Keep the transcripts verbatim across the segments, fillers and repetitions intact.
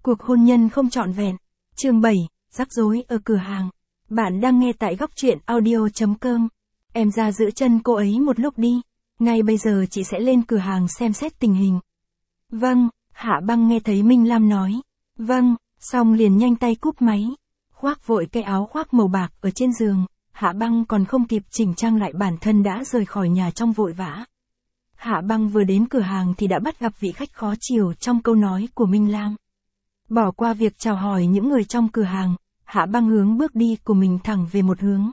Cuộc hôn nhân không trọn vẹn. Chương bảy, rắc rối ở cửa hàng. Bạn đang nghe tại góc truyện audio chấm com. Em ra giữ chân cô ấy một lúc đi. Ngay bây giờ chị sẽ lên cửa hàng xem xét tình hình. Vâng, Hạ Băng nghe thấy Minh Lam nói. Vâng, xong liền nhanh tay cúp máy. Khoác vội cái áo khoác màu bạc ở trên giường. Hạ Băng còn không kịp chỉnh trang lại bản thân đã rời khỏi nhà trong vội vã. Hạ Băng vừa đến cửa hàng thì đã bắt gặp vị khách khó chiều trong câu nói của Minh Lam. Bỏ qua việc chào hỏi những người trong cửa hàng, Hạ Băng hướng bước đi của mình thẳng về một hướng.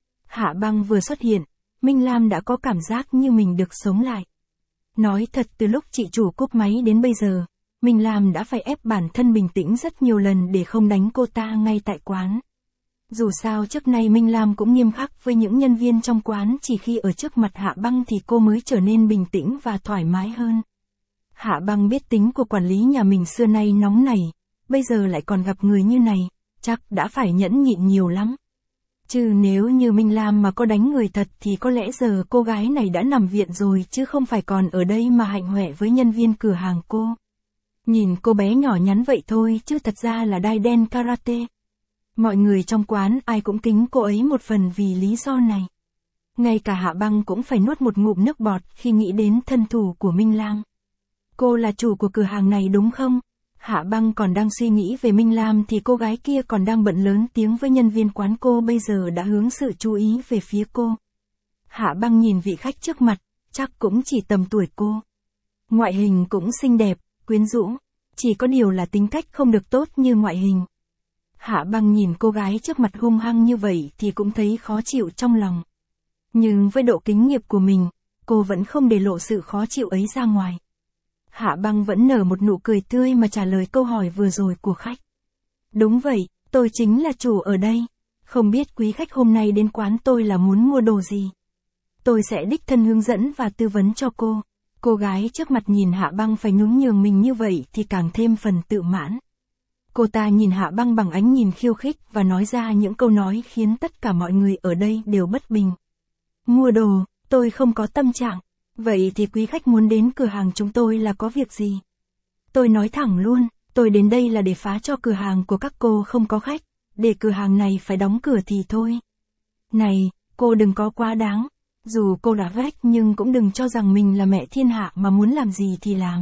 Hạ Băng vừa xuất hiện, Minh Lam đã có cảm giác như mình được sống lại. Nói thật, từ lúc chị chủ cúp máy đến bây giờ, Minh Lam đã phải ép bản thân bình tĩnh rất nhiều lần để không đánh cô ta ngay tại quán. Dù sao trước nay Minh Lam cũng nghiêm khắc với những nhân viên trong quán, chỉ khi ở trước mặt Hạ Băng thì cô mới trở nên bình tĩnh và thoải mái hơn. Hạ Băng biết tính của quản lý nhà mình xưa nay nóng nảy, bây giờ lại còn gặp người như này, chắc đã phải nhẫn nhịn nhiều lắm. Chứ nếu như Minh Lam mà có đánh người thật thì có lẽ giờ cô gái này đã nằm viện rồi chứ không phải còn ở đây mà hạnh hoẹ với nhân viên cửa hàng cô. Nhìn cô bé nhỏ nhắn vậy thôi chứ thật ra là đai đen karate. Mọi người trong quán ai cũng kính cô ấy một phần vì lý do này. Ngay cả Hạ Băng cũng phải nuốt một ngụm nước bọt khi nghĩ đến thân thủ của Minh Lam. Cô là chủ của cửa hàng này đúng không? Hạ Băng còn đang suy nghĩ về Minh Lam thì cô gái kia còn đang bận lớn tiếng với nhân viên quán, cô bây giờ đã hướng sự chú ý về phía cô. Hạ Băng nhìn vị khách trước mặt, chắc cũng chỉ tầm tuổi cô. Ngoại hình cũng xinh đẹp, quyến rũ, chỉ có điều là tính cách không được tốt như ngoại hình. Hạ Băng nhìn cô gái trước mặt hung hăng như vậy thì cũng thấy khó chịu trong lòng. Nhưng với độ kinh nghiệm của mình, cô vẫn không để lộ sự khó chịu ấy ra ngoài. Hạ Băng vẫn nở một nụ cười tươi mà trả lời câu hỏi vừa rồi của khách. Đúng vậy, tôi chính là chủ ở đây. Không biết quý khách hôm nay đến quán tôi là muốn mua đồ gì. Tôi sẽ đích thân hướng dẫn và tư vấn cho cô. Cô gái trước mặt nhìn Hạ Băng phải nhún nhường mình như vậy thì càng thêm phần tự mãn. Cô ta nhìn Hạ Băng bằng ánh nhìn khiêu khích và nói ra những câu nói khiến tất cả mọi người ở đây đều bất bình. Mua đồ, tôi không có tâm trạng. Vậy thì quý khách muốn đến cửa hàng chúng tôi là có việc gì? Tôi nói thẳng luôn, tôi đến đây là để phá cho cửa hàng của các cô không có khách, để cửa hàng này phải đóng cửa thì thôi. Này, cô đừng có quá đáng. Dù cô đã vách nhưng cũng đừng cho rằng mình là mẹ thiên hạ mà muốn làm gì thì làm.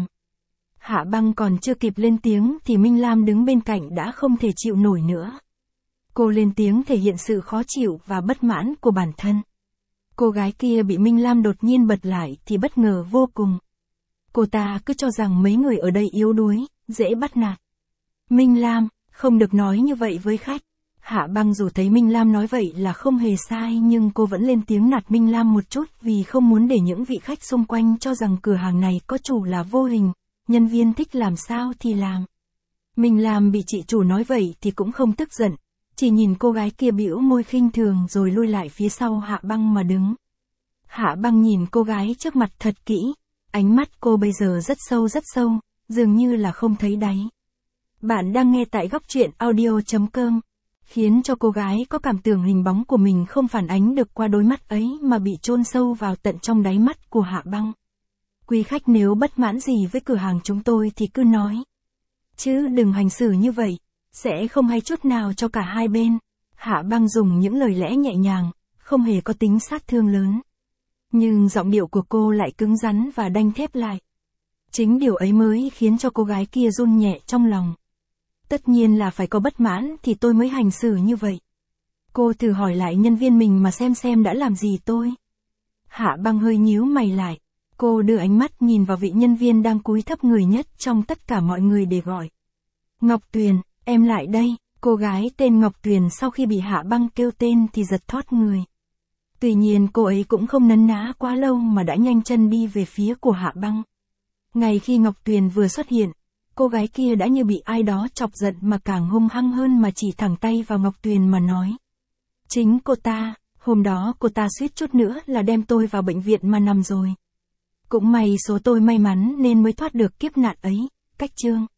Hạ Băng còn chưa kịp lên tiếng thì Minh Lam đứng bên cạnh đã không thể chịu nổi nữa. Cô lên tiếng thể hiện sự khó chịu và bất mãn của bản thân. Cô gái kia bị Minh Lam đột nhiên bật lại thì bất ngờ vô cùng. Cô ta cứ cho rằng mấy người ở đây yếu đuối, dễ bắt nạt. Minh Lam, không được nói như vậy với khách. Hạ Băng dù thấy Minh Lam nói vậy là không hề sai nhưng cô vẫn lên tiếng nạt Minh Lam một chút vì không muốn để những vị khách xung quanh cho rằng cửa hàng này có chủ là vô hình, nhân viên thích làm sao thì làm. Minh Lam bị chị chủ nói vậy thì cũng không tức giận, chỉ nhìn cô gái kia bĩu môi khinh thường rồi lui lại phía sau Hạ Băng mà đứng. Hạ Băng nhìn cô gái trước mặt thật kỹ, ánh mắt cô bây giờ rất sâu rất sâu, dường như là không thấy đáy. Bạn đang nghe tại góc truyện audio chấm com, khiến cho cô gái có cảm tưởng hình bóng của mình không phản ánh được qua đôi mắt ấy mà bị chôn sâu vào tận trong đáy mắt của Hạ Băng. Quý khách nếu bất mãn gì với cửa hàng chúng tôi thì cứ nói. Chứ đừng hành xử như vậy, sẽ không hay chút nào cho cả hai bên. Hạ Băng dùng những lời lẽ nhẹ nhàng, không hề có tính sát thương lớn. Nhưng giọng điệu của cô lại cứng rắn và đanh thép lại. Chính điều ấy mới khiến cho cô gái kia run nhẹ trong lòng. Tất nhiên là phải có bất mãn thì tôi mới hành xử như vậy. Cô thử hỏi lại nhân viên mình mà xem xem đã làm gì tôi. Hạ Băng hơi nhíu mày lại. Cô đưa ánh mắt nhìn vào vị nhân viên đang cúi thấp người nhất trong tất cả mọi người để gọi. Ngọc Tuyền, em lại đây. Cô gái tên Ngọc Tuyền sau khi bị Hạ Băng kêu tên thì giật thót người. Tuy nhiên cô ấy cũng không nấn ná quá lâu mà đã nhanh chân đi về phía của Hạ Băng. Ngay khi Ngọc Tuyền vừa xuất hiện, cô gái kia đã như bị ai đó chọc giận mà càng hung hăng hơn mà chỉ thẳng tay vào Ngọc Tuyền mà nói. Chính cô ta, hôm đó cô ta suýt chút nữa là đem tôi vào bệnh viện mà nằm rồi. Cũng may số tôi may mắn nên mới thoát được kiếp nạn ấy. Cách chương